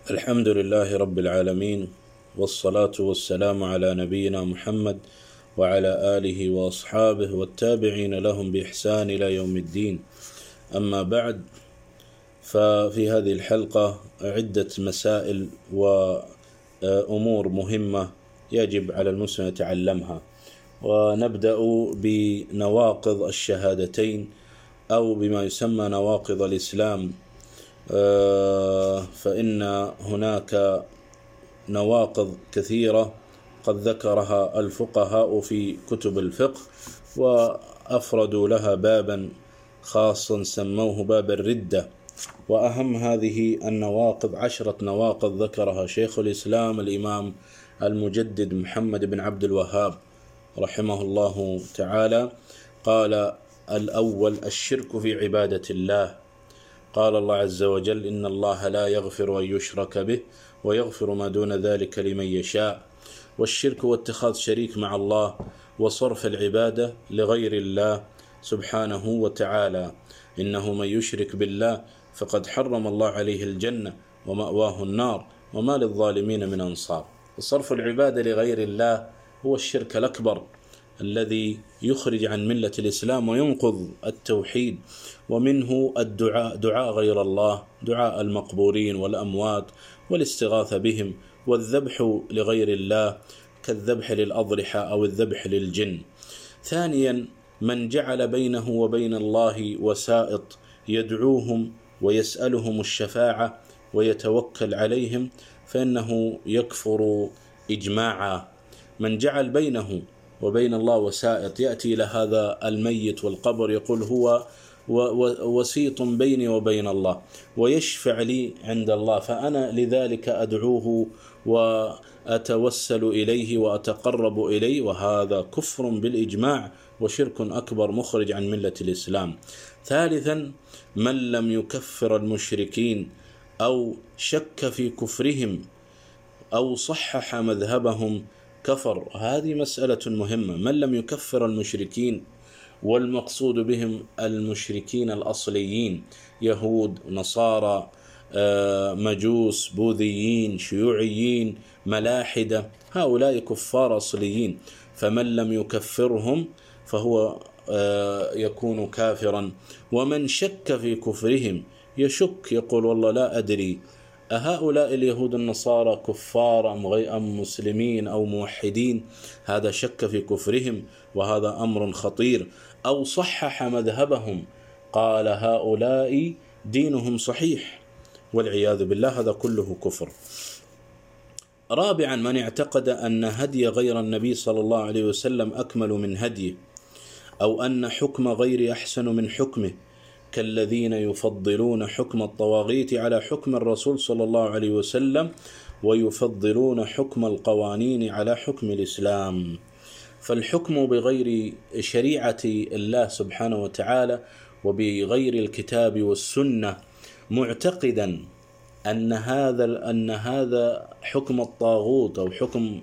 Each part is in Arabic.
الحمد لله رب العالمين، والصلاة والسلام على نبينا محمد وعلى آله وأصحابه والتابعين لهم بإحسان إلى يوم الدين. أما بعد، ففي هذه الحلقة عدة مسائل وأمور مهمة يجب على المسلم يتعلمها، ونبدأ بنواقض الشهادتين أو بما يسمى نواقض الإسلام. فإن هناك نواقض كثيرة قد ذكرها الفقهاء في كتب الفقه، وأفردوا لها بابا خاصا سموه باب الردة. وأهم هذه النواقض 10 نواقض ذكرها شيخ الإسلام الإمام المجدد محمد بن عبد الوهاب رحمه الله تعالى. قال: الأول الشرك في عبادة الله. قال الله عز وجل: إن الله لا يغفر أن يشرك به ويغفر ما دون ذلك لمن يشاء. والشرك هو اتخاذ شريك مع الله وصرف العبادة لغير الله سبحانه وتعالى. إنه من يشرك بالله فقد حرم الله عليه الجنة ومأواه النار وما للظالمين من أنصار. وصرف العبادة لغير الله هو الشرك الأكبر الذي يخرج عن ملة الإسلام وينقض التوحيد، ومنه دعاء غير الله، دعاء المقبورين والأموات والاستغاثة بهم، والذبح لغير الله كالذبح للأضرحة أو الذبح للجن. ثانيا، من جعل بينه وبين الله وسائط يدعوهم ويسألهم الشفاعة ويتوكل عليهم فإنه يكفر إجماعا. من جعل بينه وبين الله وسائط، يأتي إلى هذا الميت والقبر يقول هو وسيط بيني وبين الله ويشفع لي عند الله، فأنا لذلك أدعوه وأتوسل إليه وأتقرب إليه، وهذا كفر بالإجماع وشرك أكبر مخرج عن ملة الإسلام. ثالثا، من لم يكفر المشركين أو شك في كفرهم أو صحح مذهبهم كفر. هذه مسألة مهمة. من لم يكفر المشركين، والمقصود بهم المشركين الأصليين، يهود، نصارى، مجوس، بوذيين، شيوعيين، ملاحدة، هؤلاء كفار أصليين. فمن لم يكفرهم فهو يكون كافرا. ومن شك في كفرهم، يشك يقول والله لا أدري أهؤلاء اليهود النصارى كفار أم مسلمين أو موحدين، هذا شك في كفرهم وهذا أمر خطير. أو صحح مذهبهم، قال هؤلاء دينهم صحيح، والعياذ بالله، هذا كله كفر. رابعا، من اعتقد أن هدي غير النبي صلى الله عليه وسلم أكمل من هديه، أو أن حكم غير أحسن من حكمه، كالذين يفضلون حكم الطواغيت على حكم الرسول صلى الله عليه وسلم، ويفضلون حكم القوانين على حكم الإسلام. فالحكم بغير شريعة الله سبحانه وتعالى وبغير الكتاب والسنة، معتقدا أن هذا حكم الطاغوت أو حكم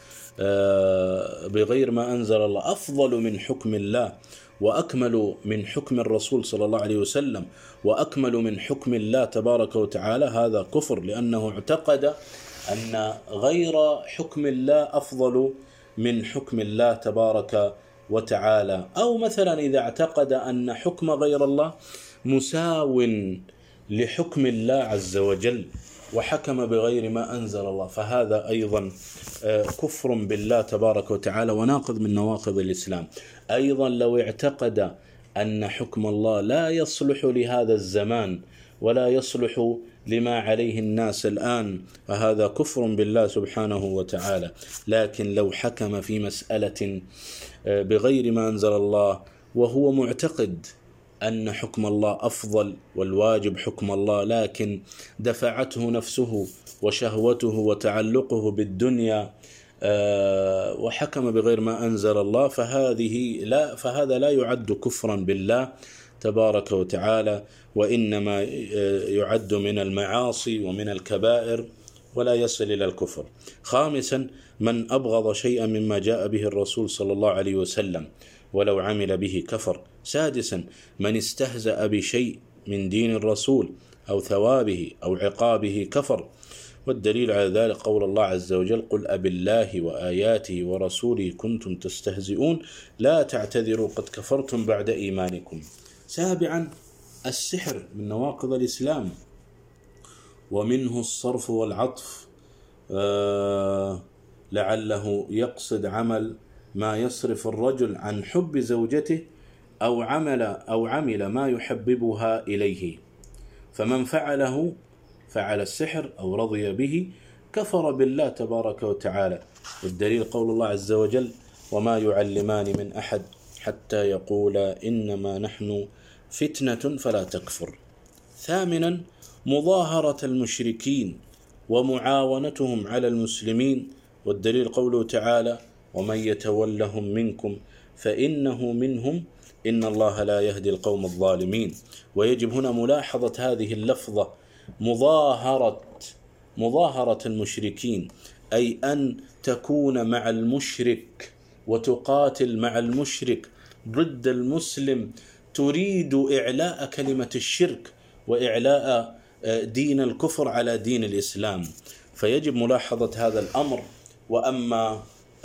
بغير ما أنزل الله أفضل من حكم الله، وأكمل من حكم الرسول صلى الله عليه وسلم، وأكمل من حكم الله تبارك وتعالى، هذا كفر، لأنه اعتقد أن غير حكم الله أفضل من حكم الله تبارك وتعالى. أو مثلا إذا اعتقد أن حكم غير الله مساو لحكم الله عز وجل وحكم بغير ما أنزل الله، فهذا أيضا كفر بالله تبارك وتعالى وناقض من نواقض الإسلام. أيضا لو اعتقد أن حكم الله لا يصلح لهذا الزمان ولا يصلح لما عليه الناس الآن، فهذا كفر بالله سبحانه وتعالى. لكن لو حكم في مسألة بغير ما أنزل الله وهو معتقد أن حكم الله أفضل والواجب حكم الله، لكن دفعته نفسه وشهوته وتعلقه بالدنيا وحكم بغير ما أنزل الله، فهذا لا يعد كفرا بالله تبارك وتعالى، وإنما يعد من المعاصي ومن الكبائر ولا يصل إلى الكفر. خامسا، من أبغض شيئا مما جاء به الرسول صلى الله عليه وسلم ولو عمل به كفر. سادسا، من استهزأ بشيء من دين الرسول أو ثوابه أو عقابه كفر. والدليل على ذلك قول الله عز وجل: قل أبالله وآياته ورسوله كنتم تستهزئون لا تعتذروا قد كفرتم بعد إيمانكم. سابعا، السحر من نواقض الإسلام، ومنه الصرف والعطف، لعله يقصد عمل ما يصرف الرجل عن حب زوجته أو عمل ما يحببها إليه، فمن فعله فعل السحر أو رضي به كفر بالله تبارك وتعالى. والدليل قول الله عز وجل: وما يعلمان من أحد حتى يقولا إنما نحن فتنة فلا تكفر. ثامنا، مظاهرة المشركين ومعاونتهم على المسلمين، والدليل قوله تعالى: ومن يتولهم منكم فإنه منهم إن الله لا يهدي القوم الظالمين. ويجب هنا ملاحظة هذه اللفظة: مظاهرة المشركين، أي أن تكون مع المشرك وتقاتل مع المشرك ضد المسلم، تريد إعلاء كلمة الشرك وإعلاء دين الكفر على دين الإسلام، فيجب ملاحظة هذا الأمر. وأما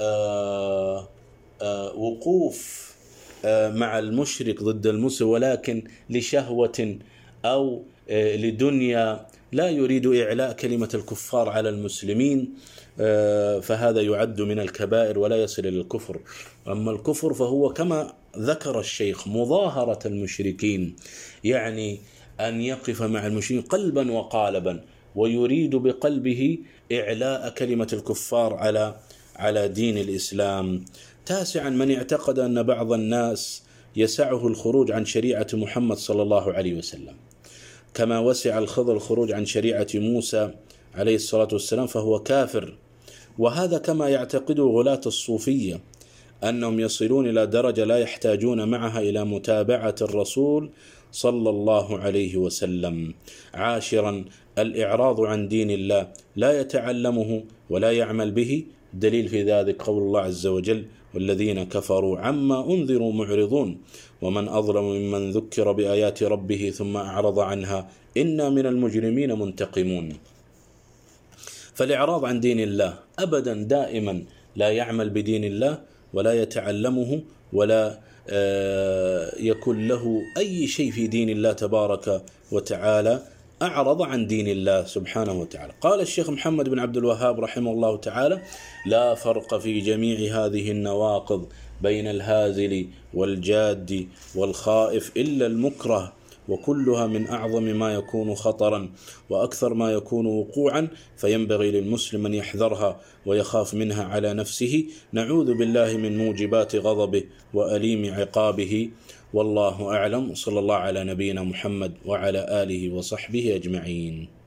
وقوف مع المشرك ضد المسلم ولكن لشهوة أو لدنيا لا يريد إعلاء كلمة الكفار على المسلمين، فهذا يعد من الكبائر ولا يصل إلى الكفر. أما الكفر فهو كما ذكر الشيخ مظاهرة المشركين، يعني أن يقف مع المشركين قلبا وقالبا ويريد بقلبه إعلاء كلمة الكفار على دين الإسلام. تاسعا، من اعتقد أن بعض الناس يسعه الخروج عن شريعة محمد صلى الله عليه وسلم كما وسع الخضر الخروج عن شريعة موسى عليه الصلاة والسلام فهو كافر. وهذا كما يعتقد غلاة الصوفية أنهم يصلون إلى درجة لا يحتاجون معها إلى متابعة الرسول صلى الله عليه وسلم. عاشرا، الإعراض عن دين الله، لا يتعلمه ولا يعمل به. دليل في ذلك قول الله عز وجل: والذين كفروا عما أنذروا معرضون ومن أظلم ممن ذكر بآيات ربه ثم أعرض عنها إنا من المجرمين منتقمون. فالإعراض عن دين الله أبدا دائما لا يعمل بدين الله ولا يتعلمه ولا يكون له أي شيء في دين الله تبارك وتعالى، أعرض عن دين الله سبحانه وتعالى. قال الشيخ محمد بن عبد الوهاب رحمه الله تعالى: لا فرق في جميع هذه النواقض بين الهازل والجاد والخائف إلا المكره، وكلها من أعظم ما يكون خطرا وأكثر ما يكون وقوعا، فينبغي للمسلم أن يحذرها ويخاف منها على نفسه. نعوذ بالله من موجبات غضبه وأليم عقابه، والله أعلم. صلى الله على نبينا محمد وعلى آله وصحبه أجمعين.